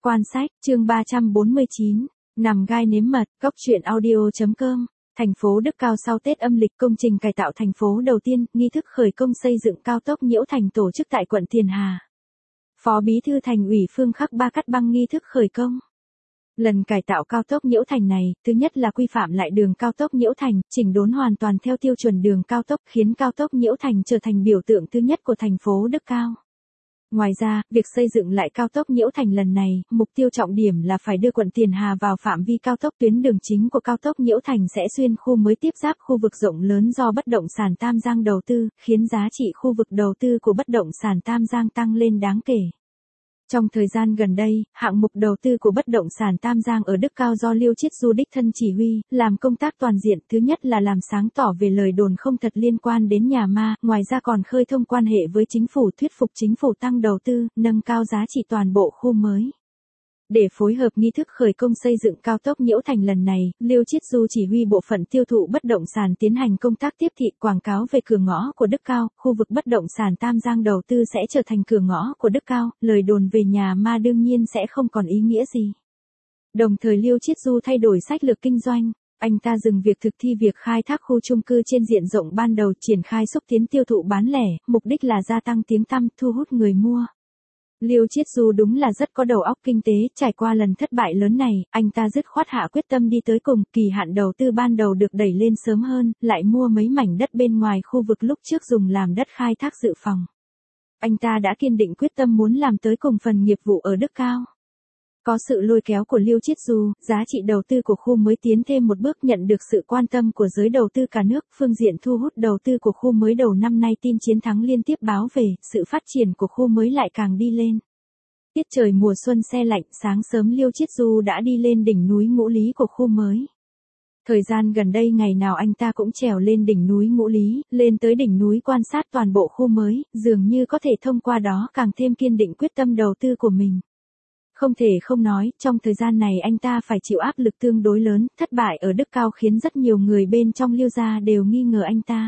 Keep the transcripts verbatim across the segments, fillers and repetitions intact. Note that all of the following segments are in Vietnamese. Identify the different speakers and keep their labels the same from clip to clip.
Speaker 1: Quan sách, chương ba trăm bốn mươi chín, nằm gai nếm mật, góc truyện audio.com. Thành phố Đức Cao sau Tết âm lịch, công trình cải tạo thành phố đầu tiên, nghi thức khởi công xây dựng cao tốc Nhiễu Thành tổ chức tại quận Tiền Hà. Phó Bí thư Thành ủy Phương Khắc Ba cắt băng nghi thức khởi công. Lần cải tạo cao tốc Nhiễu Thành này, thứ nhất là quy phạm lại đường cao tốc Nhiễu Thành, chỉnh đốn hoàn toàn theo tiêu chuẩn đường cao tốc, khiến cao tốc Nhiễu Thành trở thành biểu tượng thứ nhất của thành phố Đức Cao. Ngoài ra, việc xây dựng lại cao tốc Nhiễu Thành lần này, mục tiêu trọng điểm là phải đưa quận Tiền Hà vào phạm vi cao tốc. Tuyến đường chính của cao tốc Nhiễu Thành sẽ xuyên khu mới tiếp giáp khu vực rộng lớn do bất động sản Tam Giang đầu tư, khiến giá trị khu vực đầu tư của bất động sản Tam Giang tăng lên đáng kể. Trong thời gian gần đây, hạng mục đầu tư của bất động sản Tam Giang ở Đức Cao do Liêu Chiết Du đích thân chỉ huy, làm công tác toàn diện. Thứ nhất là làm sáng tỏ về lời đồn không thật liên quan đến nhà ma, ngoài ra còn khơi thông quan hệ với chính phủ, thuyết phục chính phủ tăng đầu tư, nâng cao giá trị toàn bộ khu mới. Để phối hợp nghi thức khởi công xây dựng cao tốc Nhiễu Thành lần này, Liêu Chiết Du chỉ huy bộ phận tiêu thụ bất động sản tiến hành công tác tiếp thị quảng cáo về cửa ngõ của Đức Cao, khu vực bất động sản Tam Giang đầu tư sẽ trở thành cửa ngõ của Đức Cao, lời đồn về nhà ma đương nhiên sẽ không còn ý nghĩa gì. Đồng thời Liêu Chiết Du thay đổi sách lược kinh doanh, anh ta dừng việc thực thi việc khai thác khu chung cư trên diện rộng ban đầu, triển khai xúc tiến tiêu thụ bán lẻ, mục đích là gia tăng tiếng tăm, thu hút người mua. Liêu Chiết Du đúng là rất có đầu óc kinh tế, trải qua lần thất bại lớn này, anh ta dứt khoát hạ quyết tâm đi tới cùng, kỳ hạn đầu tư ban đầu được đẩy lên sớm hơn, lại mua mấy mảnh đất bên ngoài khu vực lúc trước dùng làm đất khai thác dự phòng. Anh ta đã kiên định quyết tâm muốn làm tới cùng phần nghiệp vụ ở Đức Cao. Có sự lôi kéo của Liêu Chiết Du, giá trị đầu tư của khu mới tiến thêm một bước, nhận được sự quan tâm của giới đầu tư cả nước. Phương diện thu hút đầu tư của khu mới đầu năm nay tin chiến thắng liên tiếp báo về, sự phát triển của khu mới lại càng đi lên. Tiết trời mùa xuân se lạnh, sáng sớm Liêu Chiết Du đã đi lên đỉnh núi Ngũ Lý của khu mới. Thời gian gần đây ngày nào anh ta cũng trèo lên đỉnh núi Ngũ Lý, lên tới đỉnh núi quan sát toàn bộ khu mới, dường như có thể thông qua đó càng thêm kiên định quyết tâm đầu tư của mình. Không thể không nói, trong thời gian này anh ta phải chịu áp lực tương đối lớn, thất bại ở Đức Cao khiến rất nhiều người bên trong Liêu gia đều nghi ngờ anh ta.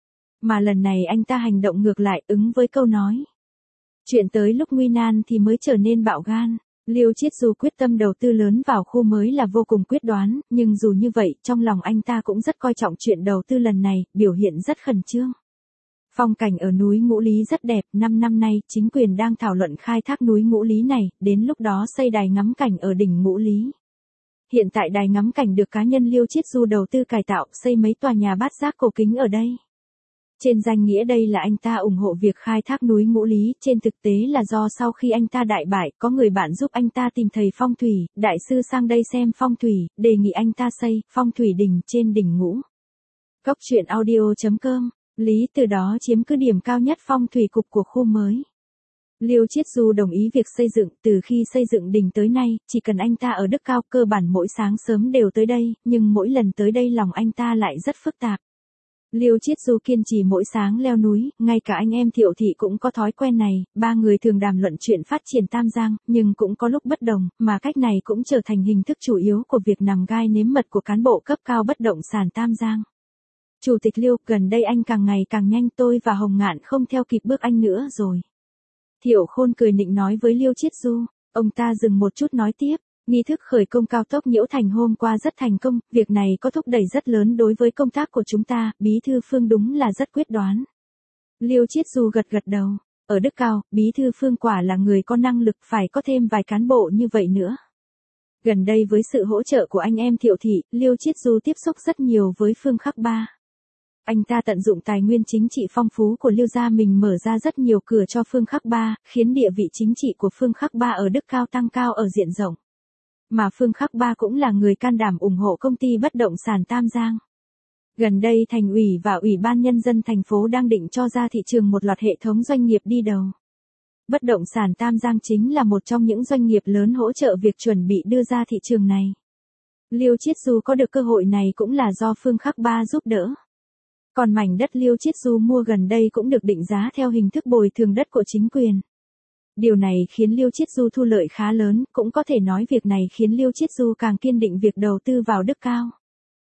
Speaker 1: Mà lần này anh ta hành động ngược lại, ứng với câu nói. Chuyện tới lúc nguy nan thì mới trở nên bạo gan. Liêu Chiết Du quyết tâm đầu tư lớn vào khu mới là vô cùng quyết đoán, nhưng dù như vậy, trong lòng anh ta cũng rất coi trọng chuyện đầu tư lần này, biểu hiện rất khẩn trương. Phong cảnh ở núi Ngũ Lý rất đẹp, năm năm nay, chính quyền đang thảo luận khai thác núi Ngũ Lý này, đến lúc đó xây đài ngắm cảnh ở đỉnh Ngũ Lý. Hiện tại đài ngắm cảnh được cá nhân Liêu Chiết Du đầu tư cải tạo, xây mấy tòa nhà bát giác cổ kính ở đây. Trên danh nghĩa đây là anh ta ủng hộ việc khai thác núi Ngũ Lý, trên thực tế là do sau khi anh ta đại bại, có người bạn giúp anh ta tìm thầy phong thủy, đại sư sang đây xem phong thủy, đề nghị anh ta xây phong thủy đỉnh trên đỉnh Ngũ. Góc truyện audio.com. Lý từ đó chiếm cứ điểm cao nhất phong thủy cục của khu mới. Liêu Chiết Du đồng ý việc xây dựng, từ khi xây dựng đỉnh tới nay, chỉ cần anh ta ở Đức Cao cơ bản mỗi sáng sớm đều tới đây, nhưng mỗi lần tới đây lòng anh ta lại rất phức tạp. Liêu Chiết Du kiên trì mỗi sáng leo núi, ngay cả anh em Thiệu Thị cũng có thói quen này, ba người thường đàm luận chuyện phát triển Tam Giang, nhưng cũng có lúc bất đồng, mà cách này cũng trở thành hình thức chủ yếu của việc nằm gai nếm mật của cán bộ cấp cao bất động sản Tam Giang. Chủ tịch Liêu, gần đây anh càng ngày càng nhanh, tôi và Hồng Ngạn không theo kịp bước anh nữa rồi. Thiệu Khôn cười nịnh nói với Liêu Chiết Du. Ông ta dừng một chút nói tiếp, nghi thức khởi công cao tốc Nhiễu Thành hôm qua rất thành công, việc này có thúc đẩy rất lớn đối với công tác của chúng ta, Bí thư Phương đúng là rất quyết đoán. Liêu Chiết Du gật gật đầu, ở Đức Cao, Bí thư Phương quả là người có năng lực, phải có thêm vài cán bộ như vậy nữa. Gần đây với sự hỗ trợ của anh em Thiệu Thị, Liêu Chiết Du tiếp xúc rất nhiều với Phương Khắc Ba. Anh ta tận dụng tài nguyên chính trị phong phú của Liêu gia mình mở ra rất nhiều cửa cho Phương Khắc Ba, khiến địa vị chính trị của Phương Khắc Ba ở Đức Cao tăng cao ở diện rộng. Mà Phương Khắc Ba cũng là người can đảm ủng hộ công ty bất động sản Tam Giang. Gần đây Thành ủy và Ủy ban Nhân dân thành phố đang định cho ra thị trường một loạt hệ thống doanh nghiệp đi đầu. Bất động sản Tam Giang chính là một trong những doanh nghiệp lớn hỗ trợ việc chuẩn bị đưa ra thị trường này. Liêu Chiết Du có được cơ hội này cũng là do Phương Khắc Ba giúp đỡ. Còn mảnh đất Liêu Chiết Du mua gần đây cũng được định giá theo hình thức bồi thường đất của chính quyền. Điều này khiến Liêu Chiết Du thu lợi khá lớn, cũng có thể nói việc này khiến Liêu Chiết Du càng kiên định việc đầu tư vào Đức Cao.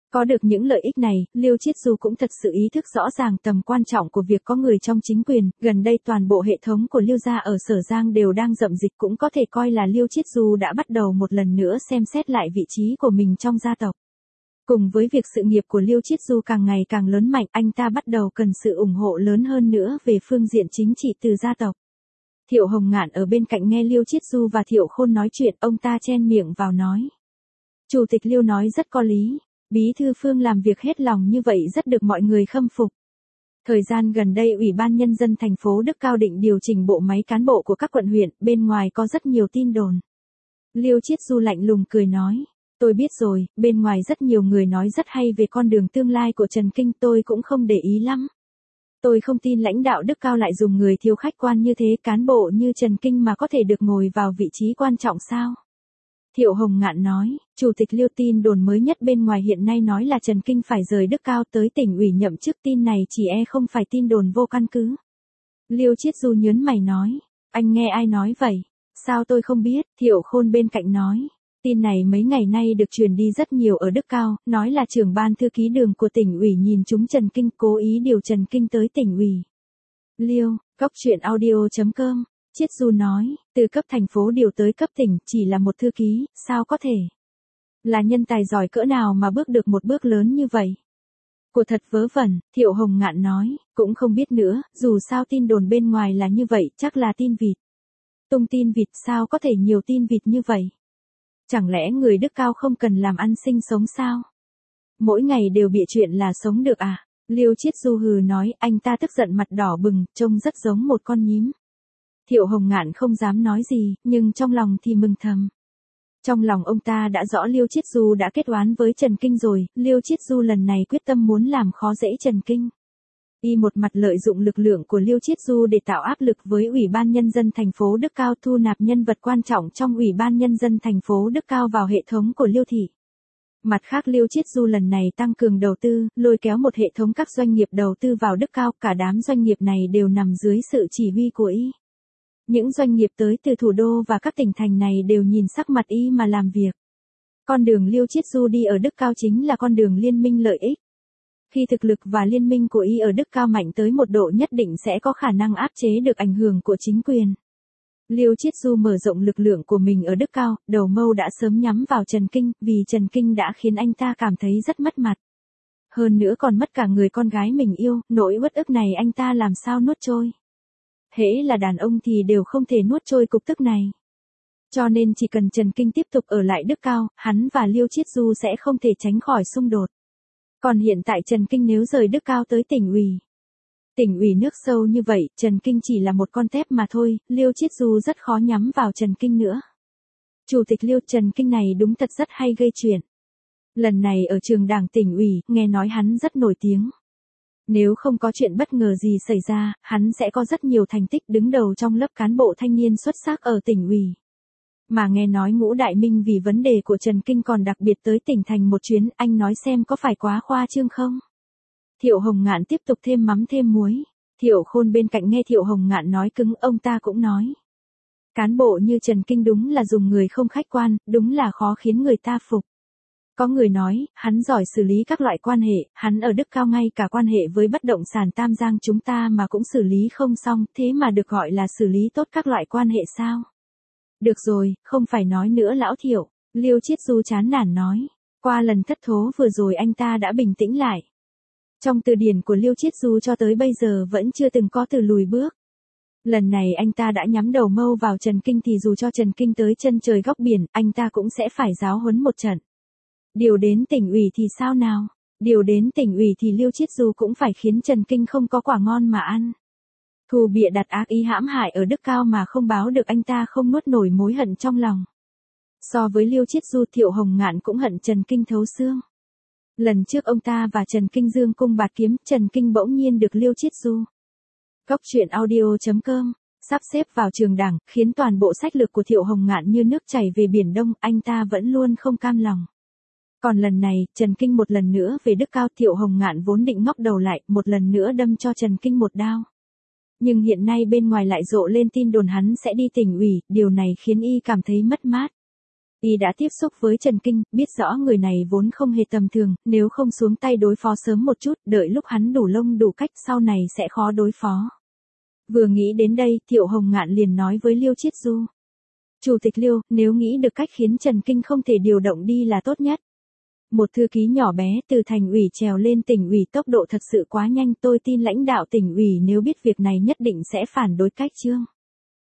Speaker 1: Có được những lợi ích này, Liêu Chiết Du cũng thật sự ý thức rõ ràng tầm quan trọng của việc có người trong chính quyền, gần đây toàn bộ hệ thống của Liêu gia ở Sở Giang đều đang dậm dịch, cũng có thể coi là Liêu Chiết Du đã bắt đầu một lần nữa xem xét lại vị trí của mình trong gia tộc. Cùng với việc sự nghiệp của Liêu Chiết Du càng ngày càng lớn mạnh, anh ta bắt đầu cần sự ủng hộ lớn hơn nữa về phương diện chính trị từ gia tộc. Thiệu Hồng Ngạn ở bên cạnh nghe Liêu Chiết Du và Thiệu Khôn nói chuyện, ông ta chen miệng vào nói. Chủ tịch Liêu nói rất có lý. Bí thư Phương làm việc hết lòng như vậy rất được mọi người khâm phục. Thời gian gần đây Ủy ban Nhân dân thành phố Đức Cao định điều chỉnh bộ máy cán bộ của các quận huyện, bên ngoài có rất nhiều tin đồn. Liêu Chiết Du lạnh lùng cười nói, tôi biết rồi, bên ngoài rất nhiều người nói rất hay về con đường tương lai của Trần Kinh, tôi cũng không để ý lắm. Tôi không tin lãnh đạo Đức Cao lại dùng người thiếu khách quan như thế, cán bộ như Trần Kinh mà có thể được ngồi vào vị trí quan trọng sao? Thiệu Hồng Ngạn nói, Chủ tịch Liêu, tin đồn mới nhất bên ngoài hiện nay nói là Trần Kinh phải rời Đức Cao tới tỉnh ủy nhậm chức, tin này chỉ e không phải tin đồn vô căn cứ. Liêu Chiết Du nhớn mày nói, anh nghe ai nói vậy? Sao tôi không biết? Thiệu Khôn bên cạnh nói, tin này mấy ngày nay được truyền đi rất nhiều ở Đức Cao, nói là trưởng ban thư ký Đường của tỉnh ủy nhìn trúng Trần Kinh, cố ý điều Trần Kinh tới tỉnh ủy. Liêu, Cóc Truyện Audio chấm com. Chiết Du nói, từ cấp thành phố điều tới cấp tỉnh, chỉ là một thư ký, sao có thể? Là nhân tài giỏi cỡ nào mà bước được một bước lớn như vậy? Của thật vớ vẩn, Thiệu Hồng Ngạn nói, cũng không biết nữa, dù sao tin đồn bên ngoài là như vậy, chắc là tin vịt. Tung tin vịt, sao có thể nhiều tin vịt như vậy? Chẳng lẽ người Đức Cao không cần làm ăn sinh sống sao? Mỗi ngày đều bịa chuyện là sống được à? Liêu Chiết Du hừ nói, anh ta tức giận mặt đỏ bừng, trông rất giống một con nhím. Thiệu Hồng Ngạn không dám nói gì, nhưng trong lòng thì mừng thầm. Trong lòng ông ta đã rõ Liêu Chiết Du đã kết oán với Trần Kinh rồi, Liêu Chiết Du lần này quyết tâm muốn làm khó dễ Trần Kinh. Y một mặt lợi dụng lực lượng của Liêu Chiết Du để tạo áp lực với Ủy ban Nhân dân thành phố Đức Cao, thu nạp nhân vật quan trọng trong Ủy ban Nhân dân thành phố Đức Cao vào hệ thống của Liêu thị. Mặt khác Liêu Chiết Du lần này tăng cường đầu tư, lôi kéo một hệ thống các doanh nghiệp đầu tư vào Đức Cao, cả đám doanh nghiệp này đều nằm dưới sự chỉ huy của Y. Những doanh nghiệp tới từ thủ đô và các tỉnh thành này đều nhìn sắc mặt Y mà làm việc. Con đường Liêu Chiết Du đi ở Đức Cao chính là con đường liên minh lợi ích. Khi thực lực và liên minh của Y ở Đức Cao mạnh tới một độ nhất định sẽ có khả năng áp chế được ảnh hưởng của chính quyền. Liêu Chiết Du mở rộng lực lượng của mình ở Đức Cao, đầu mâu đã sớm nhắm vào Trần Kinh, vì Trần Kinh đã khiến anh ta cảm thấy rất mất mặt. Hơn nữa còn mất cả người con gái mình yêu, nỗi uất ức này anh ta làm sao nuốt trôi. Hễ là đàn ông thì đều không thể nuốt trôi cục tức này. Cho nên chỉ cần Trần Kinh tiếp tục ở lại Đức Cao, hắn và Liêu Chiết Du sẽ không thể tránh khỏi xung đột. Còn hiện tại Trần Kinh nếu rời Đức Cao tới tỉnh ủy. Tỉnh ủy nước sâu như vậy, Trần Kinh chỉ là một con tép mà thôi, Liêu Chiết Du rất khó nhắm vào Trần Kinh nữa. Chủ tịch Liêu, Trần Kinh này đúng thật rất hay gây chuyện. Lần này ở trường đảng tỉnh ủy, nghe nói hắn rất nổi tiếng. Nếu không có chuyện bất ngờ gì xảy ra, hắn sẽ có rất nhiều thành tích đứng đầu trong lớp cán bộ thanh niên xuất sắc ở tỉnh ủy. Mà nghe nói Ngũ Đại Minh vì vấn đề của Trần Kinh còn đặc biệt tới tỉnh thành một chuyến, anh nói xem có phải quá khoa trương không? Thiệu Hồng Ngạn tiếp tục thêm mắm thêm muối. Thiệu Khôn bên cạnh nghe Thiệu Hồng Ngạn nói cứng, ông ta cũng nói. Cán bộ như Trần Kinh đúng là dùng người không khách quan, đúng là khó khiến người ta phục. Có người nói, hắn giỏi xử lý các loại quan hệ, hắn ở Đức Cao ngay cả quan hệ với bất động sản Tam Giang chúng ta mà cũng xử lý không xong, thế mà được gọi là xử lý tốt các loại quan hệ sao? Được rồi, không phải nói nữa lão Thiệu, Liêu Chiết Du chán nản nói. Qua lần thất thố vừa rồi anh ta đã bình tĩnh lại. Trong từ điển của Liêu Chiết Du cho tới bây giờ vẫn chưa từng có từ lùi bước. Lần này anh ta đã nhắm đầu mâu vào Trần Kinh thì dù cho Trần Kinh tới chân trời góc biển, anh ta cũng sẽ phải giáo huấn một trận. Điều đến tỉnh ủy thì sao nào? Điều đến tỉnh ủy thì Liêu Chiết Du cũng phải khiến Trần Kinh không có quả ngon mà ăn. Thù bịa đặt ác ý hãm hại ở Đức Cao mà không báo được anh ta không nuốt nổi mối hận trong lòng. So với Liêu Chiết Du, Thiệu Hồng Ngạn cũng hận Trần Kinh thấu xương. Lần trước ông ta và Trần Kinh dương cung bạt kiếm, Trần Kinh bỗng nhiên được Liêu Chiết Du. Cóc Truyện Audio chấm com sắp xếp vào trường đảng, khiến toàn bộ sách lược của Thiệu Hồng Ngạn như nước chảy về biển Đông, anh ta vẫn luôn không cam lòng. Còn lần này, Trần Kinh một lần nữa về Đức Cao, Thiệu Hồng Ngạn vốn định ngóc đầu lại, một lần nữa đâm cho Trần Kinh một đao. Nhưng hiện nay bên ngoài lại rộ lên tin đồn hắn sẽ đi tỉnh ủy, điều này khiến y cảm thấy mất mát. Y đã tiếp xúc với Trần Kinh, biết rõ người này vốn không hề tầm thường, nếu không xuống tay đối phó sớm một chút, đợi lúc hắn đủ lông đủ cách sau này sẽ khó đối phó. Vừa nghĩ đến đây, Thiệu Hồng Ngạn liền nói với Liêu Chiết Du. Chủ tịch Liêu, nếu nghĩ được cách khiến Trần Kinh không thể điều động đi là tốt nhất. Một thư ký nhỏ bé từ thành ủy trèo lên tỉnh ủy tốc độ thật sự quá nhanh, tôi tin lãnh đạo tỉnh ủy nếu biết việc này nhất định sẽ phản đối cách Trương